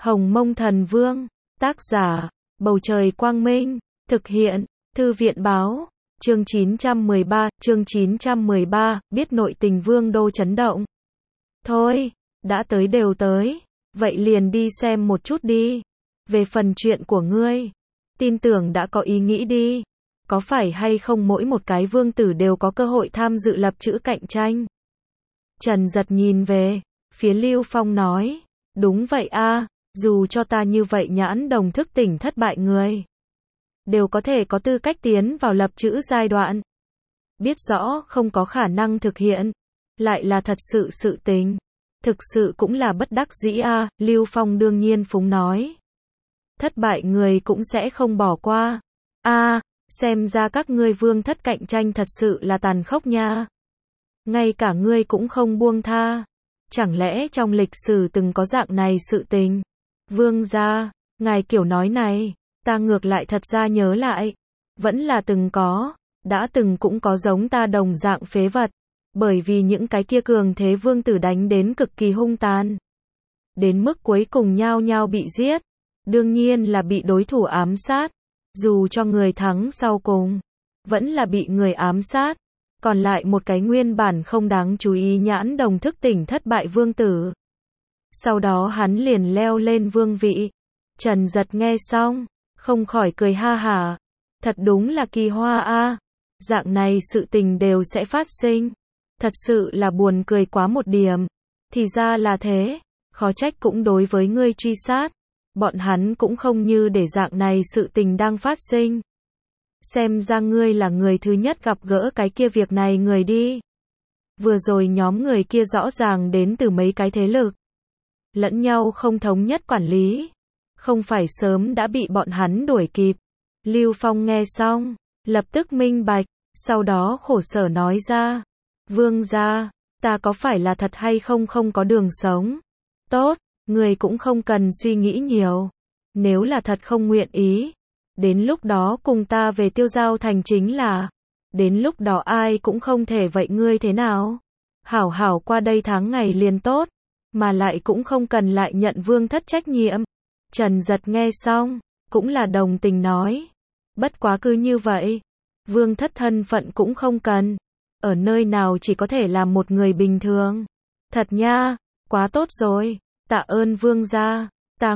Hồng Mông Thần Vương, tác giả, Bầu Trời Quang Minh, thực hiện, Thư viện Báo, chương 913, biết nội tình Vương đô chấn động. Thôi, đã tới đều tới, vậy liền đi xem một chút đi. Về phần chuyện của ngươi, tin tưởng đã có ý nghĩ đi. Có phải hay không mỗi một cái vương tử đều có cơ hội tham dự lập chữ cạnh tranh? Trần Giật nhìn về phía Lưu Phong nói, đúng vậy a, dù cho ta như vậy nhãn đồng thức tỉnh thất bại người, đều có thể có tư cách tiến vào lập chữ giai đoạn. Biết rõ không có khả năng thực hiện, lại là thật sự tình. Thực sự cũng là bất đắc dĩ a, Lưu Phong đương nhiên phúng nói. Thất bại người cũng sẽ không bỏ qua. A, xem ra các ngươi vương thất cạnh tranh thật sự là tàn khốc nha. Ngay cả ngươi cũng không buông tha. Chẳng lẽ trong lịch sử từng có dạng này sự tình? Vương gia, ngài kiểu nói này, ta ngược lại thật ra nhớ lại. Vẫn là từng có, đã từng cũng có giống ta đồng dạng phế vật. Bởi vì những cái kia cường thế vương tử đánh đến cực kỳ hung tàn. Đến mức cuối cùng nhao nhao bị giết. Đương nhiên là bị đối thủ ám sát. Dù cho người thắng sau cùng, vẫn là bị người ám sát. Còn lại một cái nguyên bản không đáng chú ý nhãn đồng thức tỉnh thất bại vương tử. Sau đó hắn liền leo lên vương vị. Trần Giật nghe xong, không khỏi cười ha hả. Thật đúng là kỳ hoa a. Dạng này sự tình đều sẽ phát sinh. Thật sự là buồn cười quá một điểm. Thì ra là thế, khó trách cũng đối với ngươi truy sát. Bọn hắn cũng không như để dạng này sự tình đang phát sinh. Xem ra ngươi là người thứ nhất gặp gỡ cái kia việc này người đi. Vừa rồi nhóm người kia rõ ràng đến từ mấy cái thế lực. Lẫn nhau không thống nhất quản lý. Không phải sớm đã bị bọn hắn đuổi kịp. Lưu Phong nghe xong, lập tức minh bạch, sau đó khổ sở nói ra. Vương gia, ta có phải là thật hay không có đường sống? Tốt, người cũng không cần suy nghĩ nhiều. Nếu là thật không nguyện ý, đến lúc đó cùng ta về Tiêu Giao Thành chính là. Đến lúc đó ai cũng không thể vậy ngươi thế nào? Hảo hảo qua đây tháng ngày liền tốt, mà lại cũng không cần lại nhận vương thất trách nhiệm. Trần Giật nghe xong, cũng là đồng tình nói. Bất quá cứ như vậy, vương thất thân phận cũng không cần. Ở nơi nào chỉ có thể làm một người bình thường. Thật nha, quá tốt rồi, tạ ơn vương gia, ta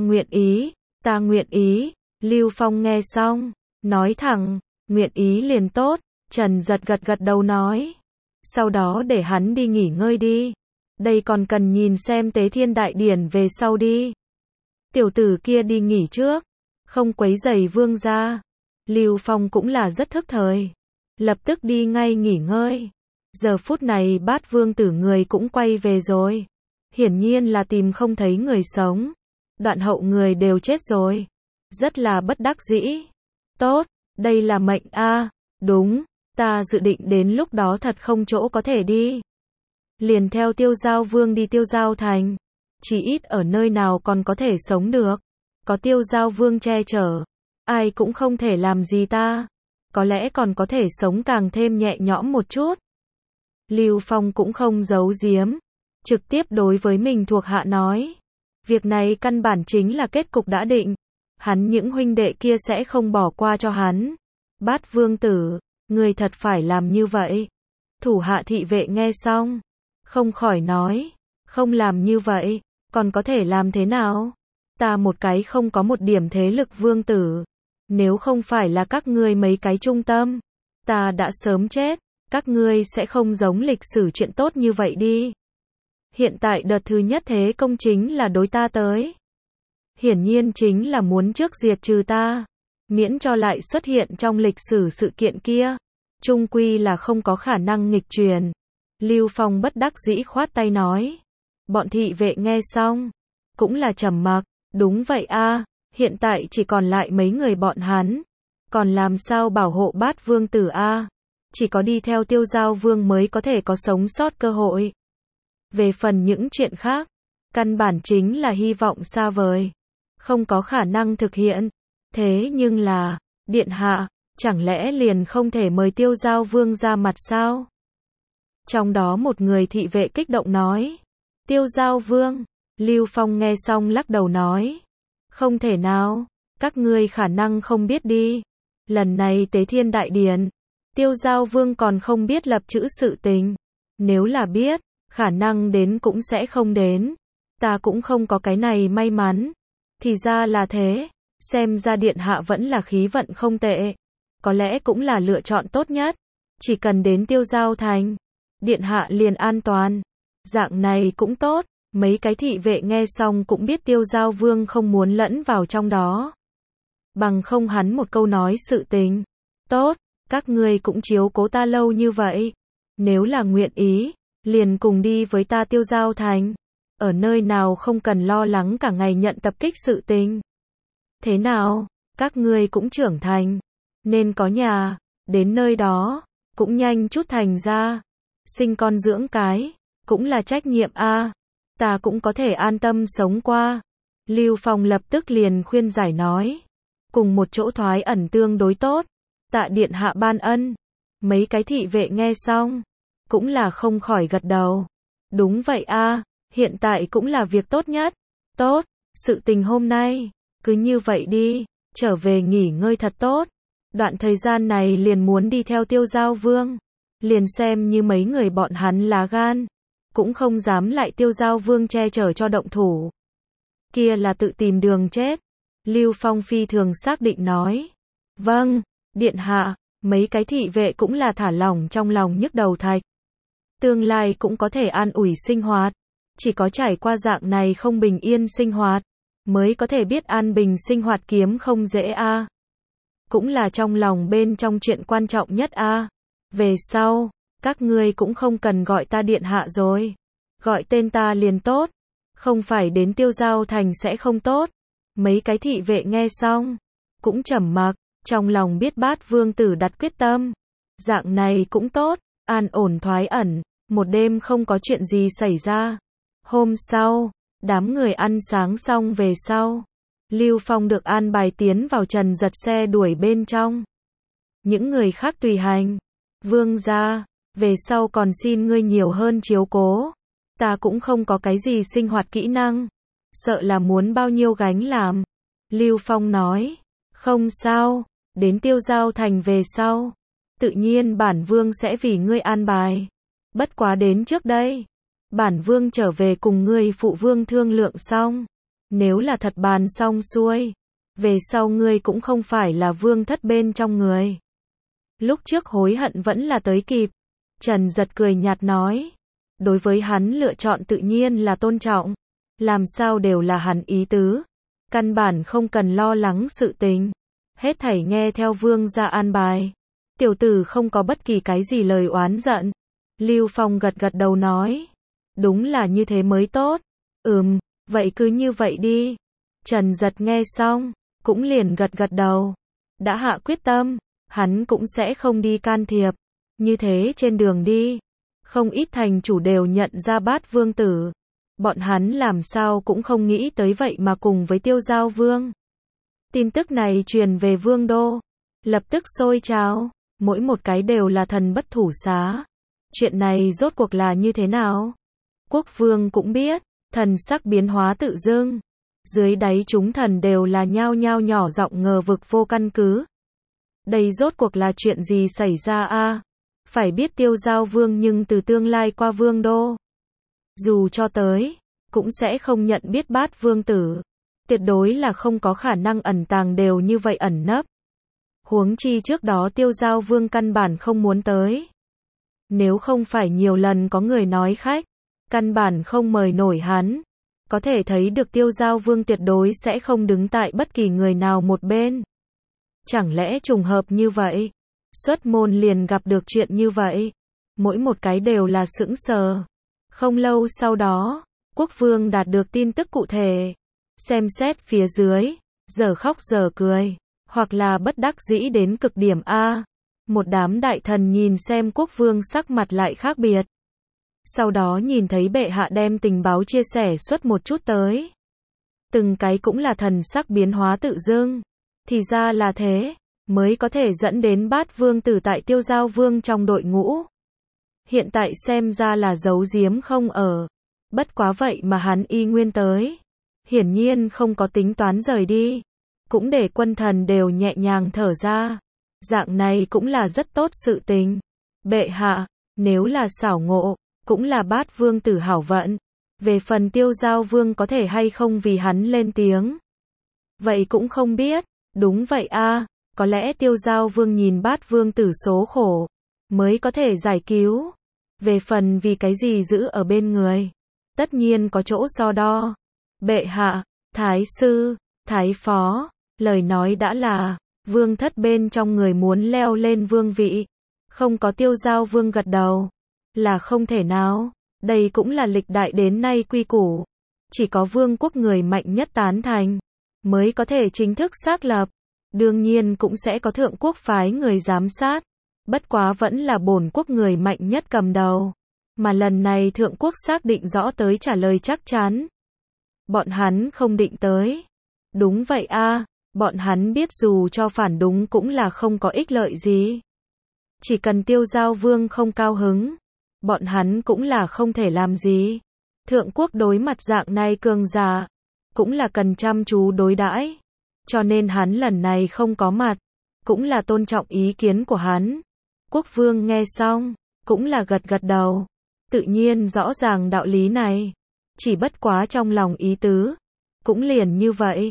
nguyện ý. Lưu Phong nghe xong, nói thẳng, nguyện ý liền tốt. Trần Giật gật đầu nói. Sau đó để hắn đi nghỉ ngơi đi. Đây còn cần nhìn xem Tế Thiên Đại Điển về sau đi. Tiểu tử kia đi nghỉ trước, không quấy rầy vương gia. Lưu Phong cũng là rất thức thời, lập tức đi ngay nghỉ ngơi. Giờ phút này Bát vương tử người cũng quay về rồi. Hiển nhiên là tìm không thấy người sống. Đoạn hậu người đều chết rồi. Rất là bất đắc dĩ. Tốt, đây là mệnh a. Đúng, ta dự định đến lúc đó thật không chỗ có thể đi. Liền theo Tiêu Giao Vương đi Tiêu Giao Thành. Chỉ ít ở nơi nào còn có thể sống được. Có Tiêu Giao Vương che chở, ai cũng không thể làm gì ta. Có lẽ còn có thể sống càng thêm nhẹ nhõm một chút. Lưu Phong cũng không giấu giếm, trực tiếp đối với mình thuộc hạ nói. Việc này căn bản chính là kết cục đã định. Hắn những huynh đệ kia sẽ không bỏ qua cho hắn. Bát vương tử, người thật phải làm như vậy. Thủ hạ thị vệ nghe xong, không khỏi nói, không làm như vậy, còn có thể làm thế nào? Ta một cái không có một điểm thế lực vương tử. Nếu không phải là các ngươi mấy cái trung tâm, ta đã sớm chết. Các ngươi sẽ không giống lịch sử chuyện tốt như vậy đi. Hiện tại đợt thứ nhất thế công chính là đối ta tới. Hiển nhiên chính là muốn trước diệt trừ ta. Miễn cho lại xuất hiện trong lịch sử sự kiện kia. Trung quy là không có khả năng nghịch truyền. Lưu Phong bất đắc dĩ khoát tay nói. Bọn thị vệ nghe xong, cũng là trầm mặc. Đúng vậy a, hiện tại chỉ còn lại mấy người bọn hắn. Còn làm sao bảo hộ Bát vương tử a? Chỉ có đi theo Tiêu Giao Vương mới có thể có sống sót cơ hội. Về phần những chuyện khác, căn bản chính là hy vọng xa vời. Không có khả năng thực hiện. Thế nhưng là, điện hạ, chẳng lẽ liền không thể mời Tiêu Giao Vương ra mặt sao? Trong đó một người thị vệ kích động nói. Tiêu Giao Vương, Lưu Phong nghe xong lắc đầu nói. Không thể nào, các ngươi khả năng không biết đi. Lần này Tế Thiên Đại Điển, Tiêu Giao Vương còn không biết lập chữ sự tình. Nếu là biết, khả năng đến cũng sẽ không đến. Ta cũng không có cái này may mắn. Thì ra là thế, xem ra điện hạ vẫn là khí vận không tệ. Có lẽ cũng là lựa chọn tốt nhất. Chỉ cần đến Tiêu Giao Thành, điện hạ liền an toàn. Dạng này cũng tốt. Mấy cái thị vệ nghe xong cũng biết Tiêu Giao Vương không muốn lẫn vào trong đó. Bằng không hắn một câu nói sự tình. Tốt, các ngươi cũng chiếu cố ta lâu như vậy. Nếu là nguyện ý, liền cùng đi với ta Tiêu Giao Thành. Ở nơi nào không cần lo lắng cả ngày nhận tập kích sự tình. Thế nào, các ngươi cũng trưởng thành. Nên có nhà, đến nơi đó, cũng nhanh chút thành ra. Sinh con dưỡng cái, cũng là trách nhiệm a. Ta cũng có thể an tâm sống qua. Lưu Phong lập tức liền khuyên giải nói. Cùng một chỗ thoái ẩn tương đối tốt. Tạ điện hạ ban ân. Mấy cái thị vệ nghe xong, cũng là không khỏi gật đầu. Đúng vậy a, hiện tại cũng là việc tốt nhất. Tốt, sự tình hôm nay, cứ như vậy đi, trở về nghỉ ngơi thật tốt. Đoạn thời gian này liền muốn đi theo Tiêu Giao Vương. Liền xem như mấy người bọn hắn lá gan. Cũng không dám lại Tiêu Giao Vương che chở cho động thủ. Kia là tự tìm đường chết. Lưu Phong phi thường xác định nói. Vâng, điện hạ, mấy cái thị vệ cũng là thả lỏng trong lòng nhức đầu thạch. Tương lai cũng có thể an ủi sinh hoạt. Chỉ có trải qua dạng này không bình yên sinh hoạt, mới có thể biết an bình sinh hoạt kiếm không dễ a. Cũng là trong lòng bên trong chuyện quan trọng nhất a. Về sau, các ngươi cũng không cần gọi ta điện hạ rồi. Gọi tên ta liền tốt. Không phải đến Tiêu Giao Thành sẽ không tốt. Mấy cái thị vệ nghe xong, cũng trầm mặc, trong lòng biết Bát Vương tử đặt quyết tâm. Dạng này cũng tốt, an ổn thoái ẩn, một đêm không có chuyện gì xảy ra. Hôm sau, đám người ăn sáng xong về sau. Lưu Phong được an bài tiến vào Trần Giật xe đuổi bên trong. Những người khác tùy hành. Vương gia, về sau còn xin ngươi nhiều hơn chiếu cố. Ta cũng không có cái gì sinh hoạt kỹ năng. Sợ là muốn bao nhiêu gánh làm. Lưu Phong nói, không sao, đến Tiêu Giao Thành về sau. Tự nhiên bản vương sẽ vì ngươi an bài. Bất quá đến trước đây. Bản vương trở về cùng ngươi phụ vương thương lượng xong. Nếu là thật bàn xong xuôi. Về sau ngươi cũng không phải là vương thất bên trong người. Lúc trước hối hận vẫn là tới kịp. Trần Giật cười nhạt nói. Đối với hắn lựa chọn tự nhiên là tôn trọng. Làm sao đều là hắn ý tứ. Căn bản không cần lo lắng sự tình. Hết thảy nghe theo vương gia an bài. Tiểu tử không có bất kỳ cái gì lời oán giận. Lưu Phong gật gật đầu nói. Đúng là như thế mới tốt. Vậy cứ như vậy đi. Trần Giật nghe xong, cũng liền gật gật đầu. Đã hạ quyết tâm, hắn cũng sẽ không đi can thiệp. Như thế trên đường đi, không ít thành chủ đều nhận ra Bát Vương tử. Bọn hắn làm sao cũng không nghĩ tới vậy mà cùng với Tiêu Giao Vương. Tin tức này truyền về Vương đô, lập tức sôi trào, mỗi một cái đều là thần bất thủ xá. Chuyện này rốt cuộc là như thế nào? Quốc vương cũng biết, thần sắc biến hóa tự dưng. Dưới đáy chúng thần đều là nhao nhao nhỏ giọng ngờ vực vô căn cứ. Đây rốt cuộc là chuyện gì xảy ra a? Phải biết Tiêu Giao Vương nhưng từ tương lai qua Vương đô. Dù cho tới, cũng sẽ không nhận biết Bát Vương tử. Tuyệt đối là không có khả năng ẩn tàng đều như vậy ẩn nấp. Huống chi trước đó Tiêu Giao Vương căn bản không muốn tới. Nếu không phải nhiều lần có người nói khách, căn bản không mời nổi hắn. Có thể thấy được Tiêu Giao Vương tuyệt đối sẽ không đứng tại bất kỳ người nào một bên. Chẳng lẽ trùng hợp như vậy? Xuất môn liền gặp được chuyện như vậy. Mỗi một cái đều là sững sờ. Không lâu sau đó, quốc vương đạt được tin tức cụ thể. Xem xét phía dưới, giờ khóc giờ cười, hoặc là bất đắc dĩ đến cực điểm a. Một đám đại thần nhìn xem quốc vương sắc mặt lại khác biệt. Sau đó nhìn thấy bệ hạ đem tình báo chia sẻ suốt một chút tới. Từng cái cũng là thần sắc biến hóa tự dưng. Thì ra là thế, mới có thể dẫn đến Bát Vương tử tại Tiêu Giao Vương trong đội ngũ. Hiện tại xem ra là giấu giếm không ở. Bất quá vậy mà hắn y nguyên tới. hiển nhiên không có tính toán rời đi, cũng để quân thần đều nhẹ nhàng thở ra. Dạng này cũng là rất tốt sự tình. Bệ hạ, nếu là xảo ngộ, cũng là Bát vương tử hảo vận. Về phần Tiêu Giao vương có thể hay không vì hắn lên tiếng, vậy cũng không biết. Đúng vậy a, có lẽ Tiêu Giao vương nhìn Bát vương tử số khổ, mới có thể giải cứu. Về phần vì cái gì giữ ở bên người, tất nhiên có chỗ so đo. Bệ hạ, thái sư, thái phó, lời nói đã là, vương thất bên trong người muốn leo lên vương vị. Không có Tiêu Giao vương gật đầu, là không thể nào. Đây cũng là lịch đại đến nay quy củ. Chỉ có vương quốc người mạnh nhất tán thành, mới có thể chính thức xác lập. Đương nhiên cũng sẽ có thượng quốc phái người giám sát. Bất quá vẫn là bổn quốc người mạnh nhất cầm đầu. Mà lần này thượng quốc xác định rõ tới trả lời chắc chắn. Bọn hắn không định tới. Đúng vậy a, bọn hắn biết dù cho phản đúng cũng là không có ích lợi gì. Chỉ cần Tiêu Giao vương không cao hứng, bọn hắn cũng là không thể làm gì. Thượng quốc đối mặt dạng này cường giả, cũng là cần chăm chú đối đãi. Cho nên hắn lần này không có mặt, cũng là tôn trọng ý kiến của hắn. Quốc vương nghe xong, cũng là gật gật đầu. Tự nhiên rõ ràng đạo lý này, chỉ bất quá trong lòng ý tứ, cũng liền như vậy.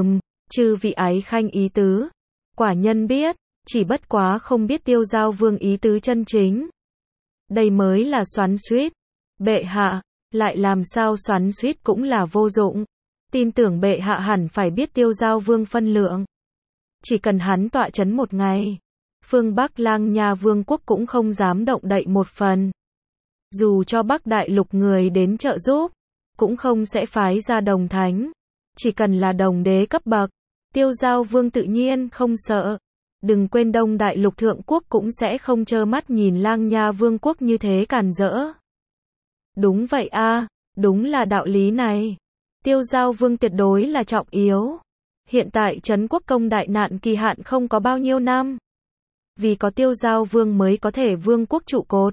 Chư vị ái khanh ý tứ, quả nhân biết, chỉ bất quá không biết Tiêu Giao vương ý tứ chân chính. Đây mới là xoắn xuýt. Bệ hạ, lại làm sao xoắn xuýt cũng là vô dụng. Tin tưởng bệ hạ hẳn phải biết Tiêu Giao vương phân lượng. Chỉ cần hắn tọa chấn một ngày, phương Bắc Lang Nha vương quốc cũng không dám động đậy một phần. Dù cho Bắc Đại Lục người đến trợ giúp, cũng không sẽ phái ra đồng thánh. Chỉ cần là đồng đế cấp bậc, Tiêu Giao vương tự nhiên không sợ. Đừng quên Đông Đại Lục thượng quốc cũng sẽ không trơ mắt nhìn Lang Nha vương quốc như thế càn rỡ. Đúng vậy a, đúng là đạo lý này. Tiêu Giao vương tuyệt đối là trọng yếu. Hiện tại trấn quốc công đại nạn kỳ hạn không có bao nhiêu năm. Vì có Tiêu Giao vương mới có thể vương quốc trụ cột.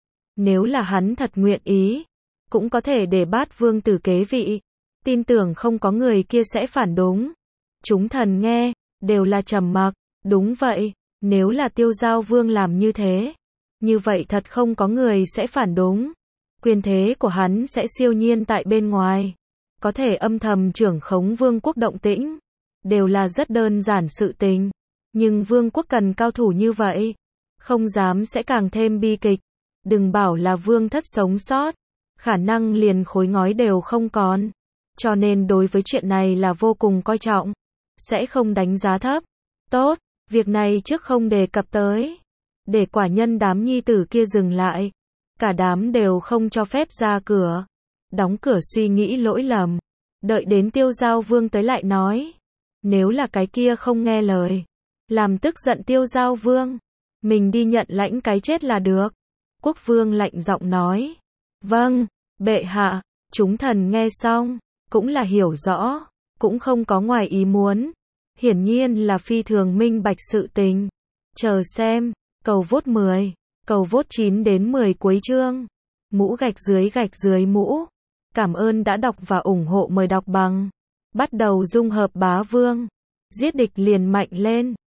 Nếu là hắn thật nguyện ý, cũng có thể để Bát vương tử kế vị. Tin tưởng không có người kia sẽ phản đúng. Chúng thần nghe, đều là trầm mặc. Đúng vậy, nếu là Tiêu Giao vương làm như thế, như vậy thật không có người sẽ phản đúng. Quyền thế của hắn sẽ siêu nhiên tại bên ngoài, có thể âm thầm trưởng khống vương quốc động tĩnh, đều là rất đơn giản sự tình. Nhưng vương quốc cần cao thủ như vậy, không dám sẽ càng thêm bi kịch. Đừng bảo là vương thất sống sót, khả năng liền khối ngói đều không còn. Cho nên đối với chuyện này là vô cùng coi trọng, sẽ không đánh giá thấp. Tốt, việc này trước không đề cập tới, để quả nhân đám nhi tử kia dừng lại. Cả đám đều không cho phép ra cửa, đóng cửa suy nghĩ lỗi lầm. Đợi đến Tiêu Giao vương tới lại nói. Nếu là cái kia không nghe lời, làm tức giận Tiêu Giao vương, mình đi nhận lãnh cái chết là được. Quốc vương lạnh giọng nói. Vâng, bệ hạ. Chúng thần nghe xong, cũng là hiểu rõ, cũng không có ngoài ý muốn. Hiển nhiên là phi thường minh bạch sự tình. Chờ xem, cầu vote 10, cầu vote 9 đến 10 cuối chương. Mũ gạch dưới mũ. Cảm ơn đã đọc và ủng hộ, mời đọc bằng. Bắt đầu dung hợp bá vương. Giết địch liền mạnh lên.